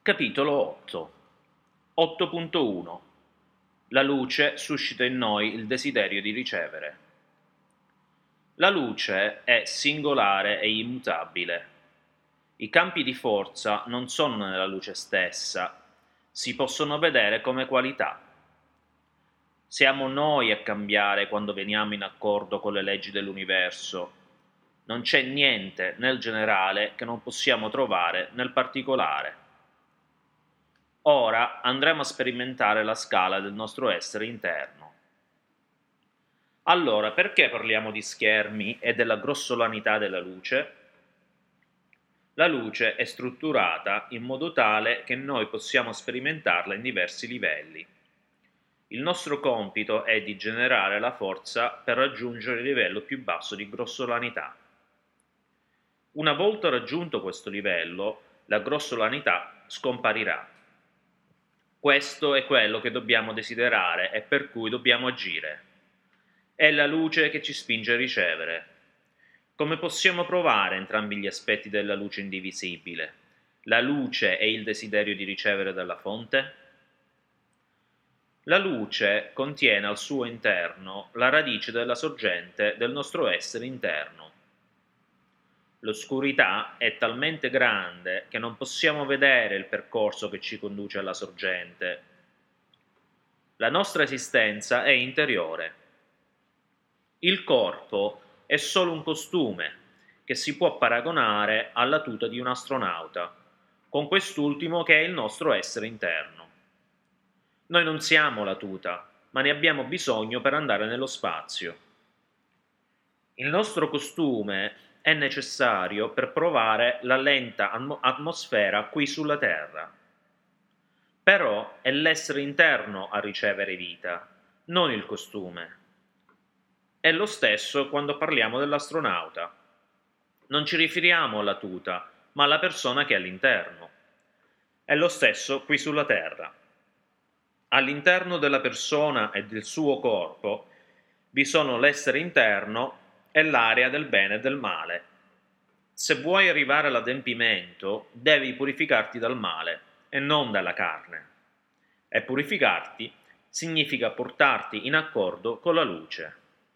Capitolo 8. 8.1. La luce suscita in noi il desiderio di ricevere. La luce è singolare e immutabile. I campi di forza non sono nella luce stessa, si possono vedere come qualità. Siamo noi a cambiare quando veniamo in accordo con le leggi dell'universo. Non c'è niente nel generale che non possiamo trovare nel particolare. Ora andremo a sperimentare la scala del nostro essere interno. Allora, perché parliamo di schermi e della grossolanità della luce? La luce è strutturata in modo tale che noi possiamo sperimentarla in diversi livelli. Il nostro compito è di generare la forza per raggiungere il livello più basso di grossolanità. Una volta raggiunto questo livello, la grossolanità scomparirà. Questo è quello che dobbiamo desiderare e per cui dobbiamo agire. È la luce che ci spinge a ricevere. Come possiamo provare entrambi gli aspetti della luce indivisibile? La luce e il desiderio di ricevere dalla fonte? La luce contiene al suo interno la radice della sorgente del nostro essere interno. L'oscurità è talmente grande che non possiamo vedere il percorso che ci conduce alla sorgente. La nostra esistenza è interiore. Il corpo è solo un costume che si può paragonare alla tuta di un astronauta, con quest'ultimo che è il nostro essere interno. Noi non siamo la tuta, ma ne abbiamo bisogno per andare nello spazio. Il nostro costume è necessario per provare la lenta atmosfera qui sulla Terra. Però è l'essere interno a ricevere vita, non il costume. È lo stesso quando parliamo dell'astronauta. Non ci riferiamo alla tuta, ma alla persona che è all'interno. È lo stesso qui sulla Terra. All'interno della persona e del suo corpo vi sono l'essere interno e l'area del bene e del male. Se vuoi arrivare all'adempimento, devi purificarti dal male e non dalla carne. E purificarti significa portarti in accordo con la luce.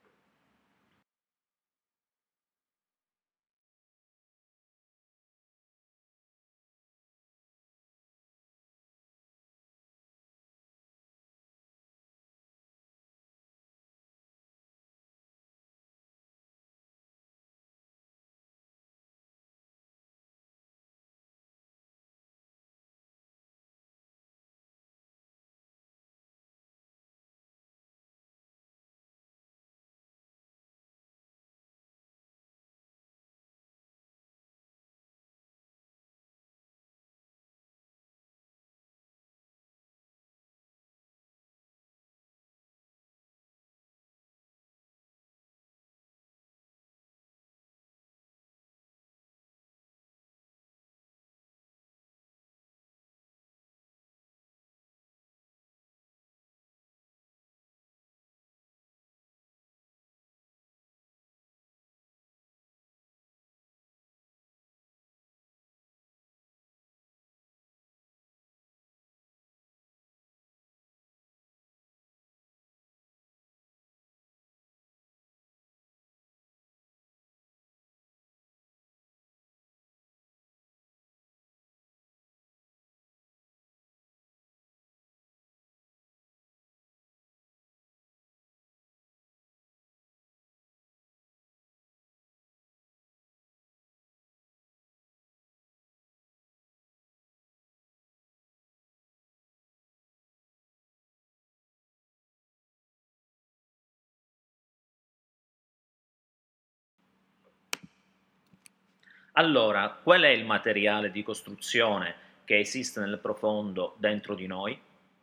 Allora, qual è il materiale di costruzione che esiste nel profondo dentro di noi?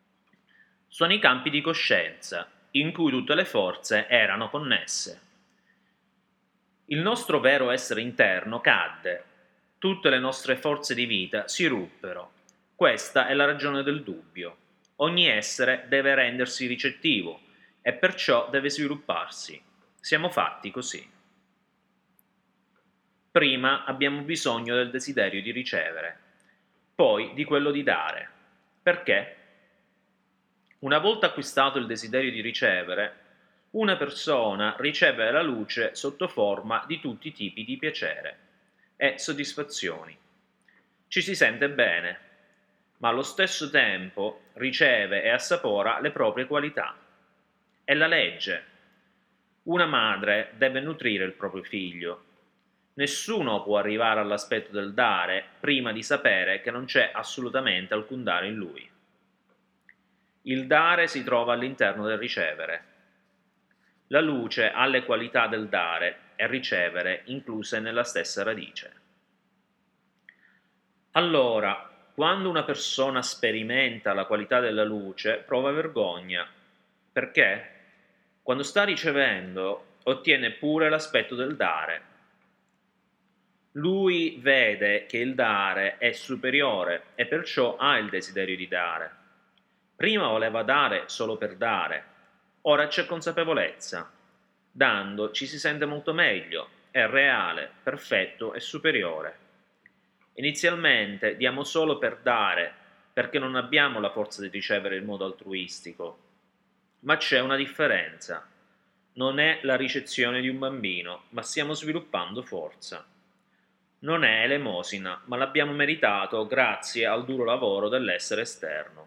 Sono i campi di coscienza, in cui tutte le forze erano connesse. Il nostro vero essere interno cadde, tutte le nostre forze di vita si ruppero. Questa è la ragione del dubbio. Ogni essere deve rendersi ricettivo e perciò deve svilupparsi. Siamo fatti così. Prima abbiamo bisogno del desiderio di ricevere. poi di quello di dare. Perché? Una volta acquistato il desiderio di ricevere, una persona riceve la luce sotto forma di tutti i tipi di piacere e soddisfazioni. Ci si sente bene, ma allo stesso tempo riceve e assapora le proprie qualità. È la legge. Una madre deve nutrire il proprio figlio. Nessuno può arrivare all'aspetto del dare prima di sapere che non c'è assolutamente alcun dare in lui. Il dare si trova all'interno del ricevere. La luce ha le qualità del dare e ricevere incluse nella stessa radice. Allora, quando una persona sperimenta la qualità della luce, prova vergogna. Perché? Quando sta ricevendo, ottiene pure l'aspetto del dare. Lui vede che il dare è superiore e perciò ha il desiderio di dare. Prima voleva dare solo per dare, ora c'è consapevolezza. Dando ci si sente molto meglio, è reale, perfetto e superiore. Inizialmente diamo solo per dare, perché non abbiamo la forza di ricevere in modo altruistico. Ma c'è una differenza. Non è la ricezione di un bambino, ma stiamo sviluppando forza. Non è elemosina, ma l'abbiamo meritato grazie al duro lavoro dell'essere esterno.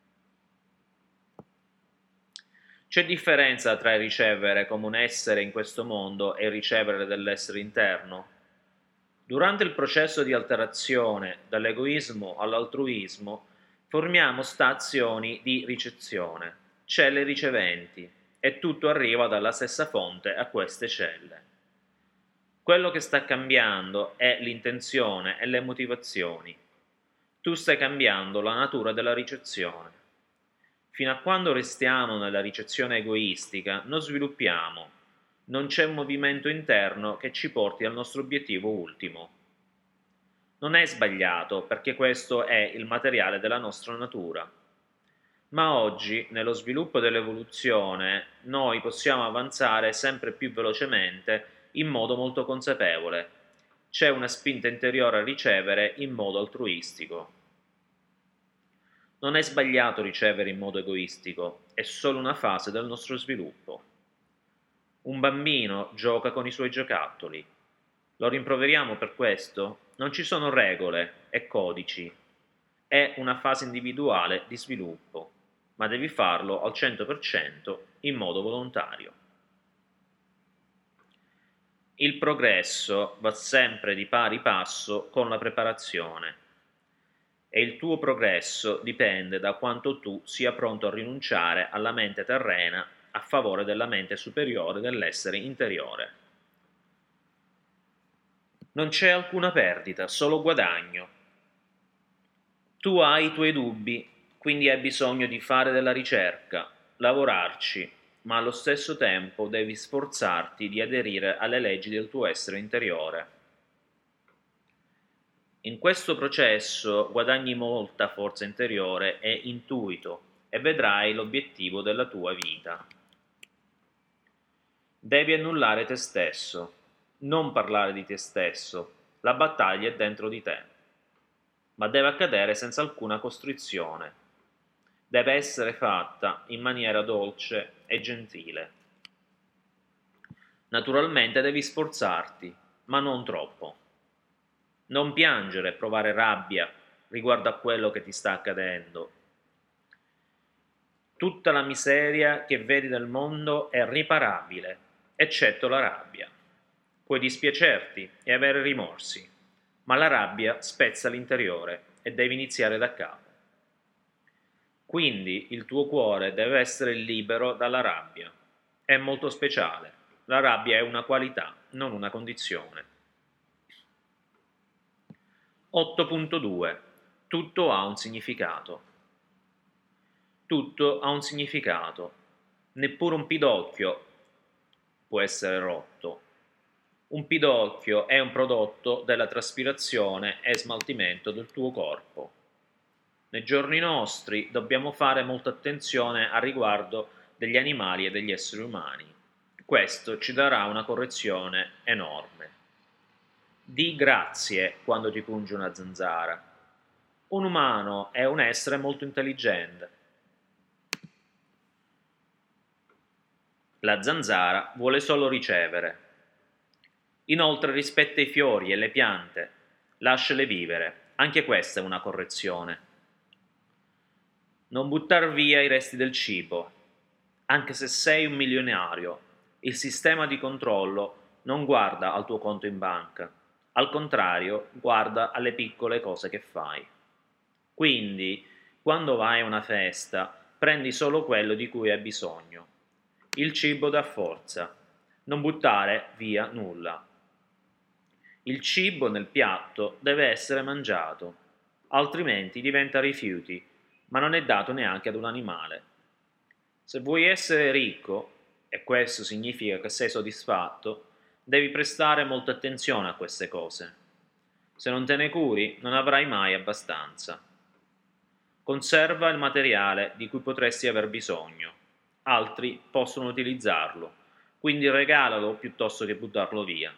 C'è differenza tra il ricevere come un essere in questo mondo e il ricevere dell'essere interno? Durante il processo di alterazione dall'egoismo all'altruismo formiamo stazioni di ricezione, celle riceventi, e tutto arriva dalla stessa fonte a queste celle. Quello che sta cambiando è l'intenzione e le motivazioni. Tu stai cambiando la natura della ricezione. Fino a quando restiamo nella ricezione egoistica, non sviluppiamo, non c'è un movimento interno che ci porti al nostro obiettivo ultimo. Non è sbagliato, perché questo è il materiale della nostra natura. Ma oggi, nello sviluppo dell'evoluzione, noi possiamo avanzare sempre più velocemente in modo molto consapevole. C'è una spinta interiore a ricevere in modo altruistico. Non è sbagliato ricevere in modo egoistico, è solo una fase del nostro sviluppo. Un bambino gioca con i suoi giocattoli. Lo rimproveriamo per questo? Non ci sono regole e codici. È una fase individuale di sviluppo, ma devi farlo al 100% in modo volontario. Il progresso va sempre di pari passo con la preparazione. E il tuo progresso dipende da quanto tu sia pronto a rinunciare alla mente terrena a favore della mente superiore dell'essere interiore. Non c'è alcuna perdita, solo guadagno. Tu hai i tuoi dubbi, quindi hai bisogno di fare della ricerca, lavorarci, ma allo stesso tempo devi sforzarti di aderire alle leggi del tuo essere interiore. In questo processo guadagni molta forza interiore e intuito e vedrai l'obiettivo della tua vita. Devi annullare te stesso, non parlare di te stesso, la battaglia è dentro di te, ma deve accadere senza alcuna costrizione. Deve essere fatta in maniera dolce e gentile. Naturalmente devi sforzarti, ma non troppo. Non piangere e provare rabbia riguardo a quello che ti sta accadendo. Tutta la miseria che vedi nel mondo è riparabile, eccetto la rabbia. Puoi dispiacerti e avere rimorsi, ma la rabbia spezza l'interiore e devi iniziare da capo. Quindi il tuo cuore deve essere libero dalla rabbia. È molto speciale. La rabbia è una qualità, non una condizione. 8.2. Tutto ha un significato. Tutto ha un significato. Neppure un pidocchio può essere rotto. Un pidocchio è un prodotto della traspirazione e smaltimento del tuo corpo. Nei giorni nostri dobbiamo fare molta attenzione al riguardo degli animali e degli esseri umani. Questo ci darà una correzione enorme. Di grazie quando ti punge una zanzara. Un umano è un essere molto intelligente. La zanzara vuole solo ricevere. Inoltre rispetta i fiori e le piante, lasciale vivere. Anche questa è una correzione. Non buttar via i resti del cibo. Anche se sei un milionario, il sistema di controllo non guarda al tuo conto in banca. Al contrario, guarda alle piccole cose che fai. Quindi, quando vai a una festa, prendi solo quello di cui hai bisogno. Il cibo dà forza. Non buttare via nulla. Il cibo nel piatto deve essere mangiato, altrimenti diventa rifiuti, ma non è dato neanche ad un animale. Se vuoi essere ricco, e questo significa che sei soddisfatto, devi prestare molta attenzione a queste cose. Se non te ne curi, non avrai mai abbastanza. Conserva il materiale di cui potresti aver bisogno. Altri possono utilizzarlo, quindi regalalo piuttosto che buttarlo via.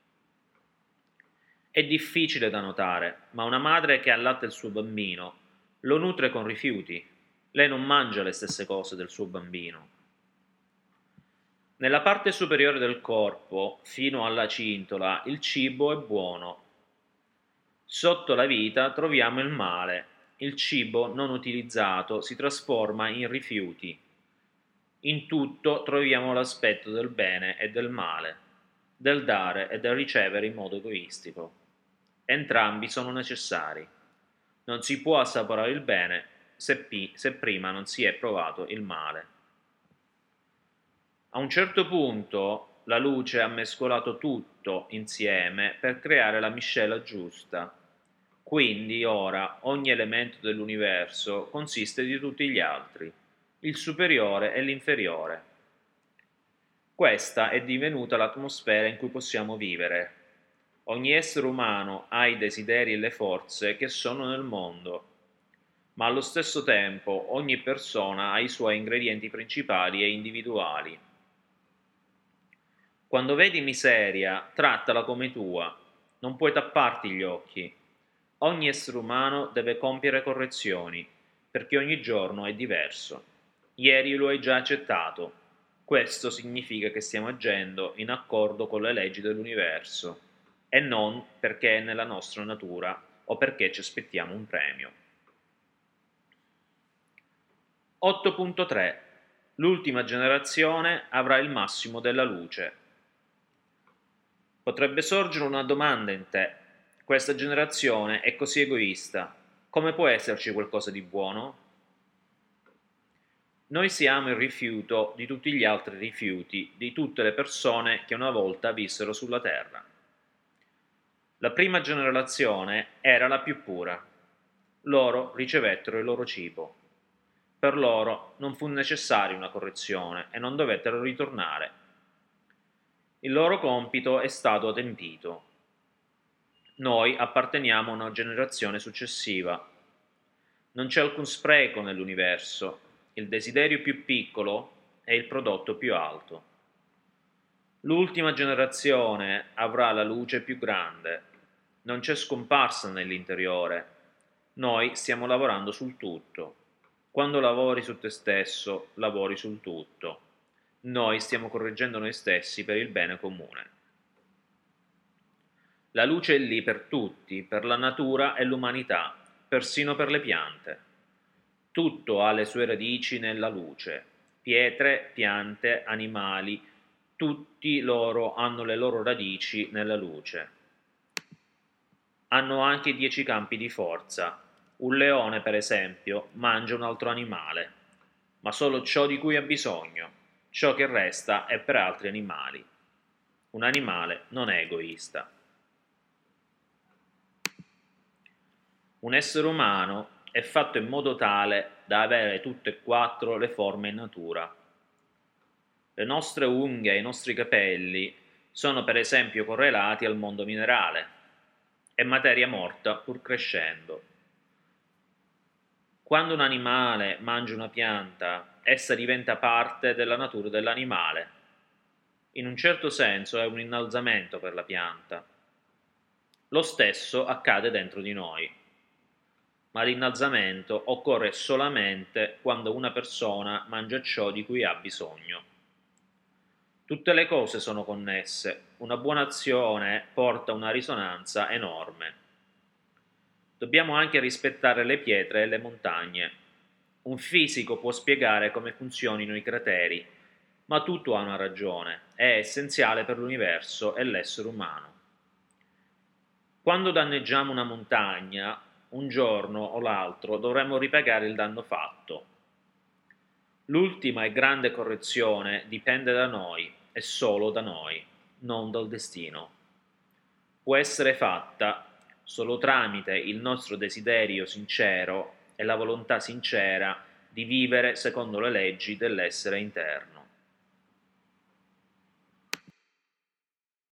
È difficile da notare, ma una madre che allatta il suo bambino lo nutre con rifiuti. Lei non mangia le stesse cose del suo bambino. Nella parte superiore del corpo, fino alla cintola, il cibo è buono. Sotto la vita troviamo il male. Il cibo non utilizzato si trasforma in rifiuti. In tutto troviamo l'aspetto del bene e del male, del dare e del ricevere in modo egoistico. Entrambi sono necessari. Non si può assaporare il bene se prima non si è provato il male. A un certo punto la luce ha mescolato tutto insieme per creare la miscela giusta. Quindi ora ogni elemento dell'universo consiste di tutti gli altri, il superiore e l'inferiore. Questa è divenuta l'atmosfera in cui possiamo vivere. Ogni essere umano ha i desideri e le forze che sono nel mondo, ma allo stesso tempo ogni persona ha i suoi ingredienti principali e individuali. Quando vedi miseria, trattala come tua, non puoi tapparti gli occhi. Ogni essere umano deve compiere correzioni, perché ogni giorno è diverso. Ieri lo hai già accettato. Questo significa che stiamo agendo in accordo con le leggi dell'universo e non perché è nella nostra natura o perché ci aspettiamo un premio. 8.3 L'ultima generazione avrà il massimo della luce. Potrebbe sorgere una domanda in te. Questa generazione è così egoista. Come può esserci qualcosa di buono? Noi siamo il rifiuto di tutti gli altri rifiuti, di tutte le persone che una volta vissero sulla Terra. La prima generazione era la più pura. Loro ricevettero il loro cibo. Per loro non fu necessaria una correzione e non dovettero ritornare. Il loro compito è stato adempiito. Noi apparteniamo a una generazione successiva. Non c'è alcun spreco nell'universo. Il desiderio più piccolo è il prodotto più alto. L'ultima generazione avrà la luce più grande. Non c'è scomparsa nell'interiore. Noi stiamo lavorando sul tutto. Quando lavori su te stesso, lavori sul tutto. Noi stiamo correggendo noi stessi per il bene comune. La luce è lì per tutti, per la natura e l'umanità, persino per le piante. Tutto ha le sue radici nella luce. Pietre, piante, animali, tutti loro hanno le loro radici nella luce. Hanno anche 10 campi di forza. Un leone, per esempio, mangia un altro animale, ma solo ciò di cui ha bisogno. Ciò che resta è per altri animali. Un animale non è egoista. Un essere umano è fatto in modo tale da avere tutte e quattro le forme in natura. Le nostre unghie e i nostri capelli sono per esempio correlati al mondo minerale. È materia morta pur crescendo. Quando un animale mangia una pianta, essa diventa parte della natura dell'animale. In un certo senso è un innalzamento per la pianta. Lo stesso accade dentro di noi. ma l'innalzamento occorre solamente quando una persona mangia ciò di cui ha bisogno. Tutte le cose sono connesse, una buona azione porta una risonanza enorme. Dobbiamo anche rispettare le pietre e le montagne. Un fisico può spiegare come funzionino i crateri, ma tutto ha una ragione, è essenziale per l'universo e l'essere umano. Quando danneggiamo una montagna, un giorno o l'altro dovremo ripagare il danno fatto. L'ultima e grande correzione dipende da noi e solo da noi, non dal destino. Può essere fatta solo tramite il nostro desiderio sincero e la volontà sincera di vivere secondo le leggi dell'essere interno.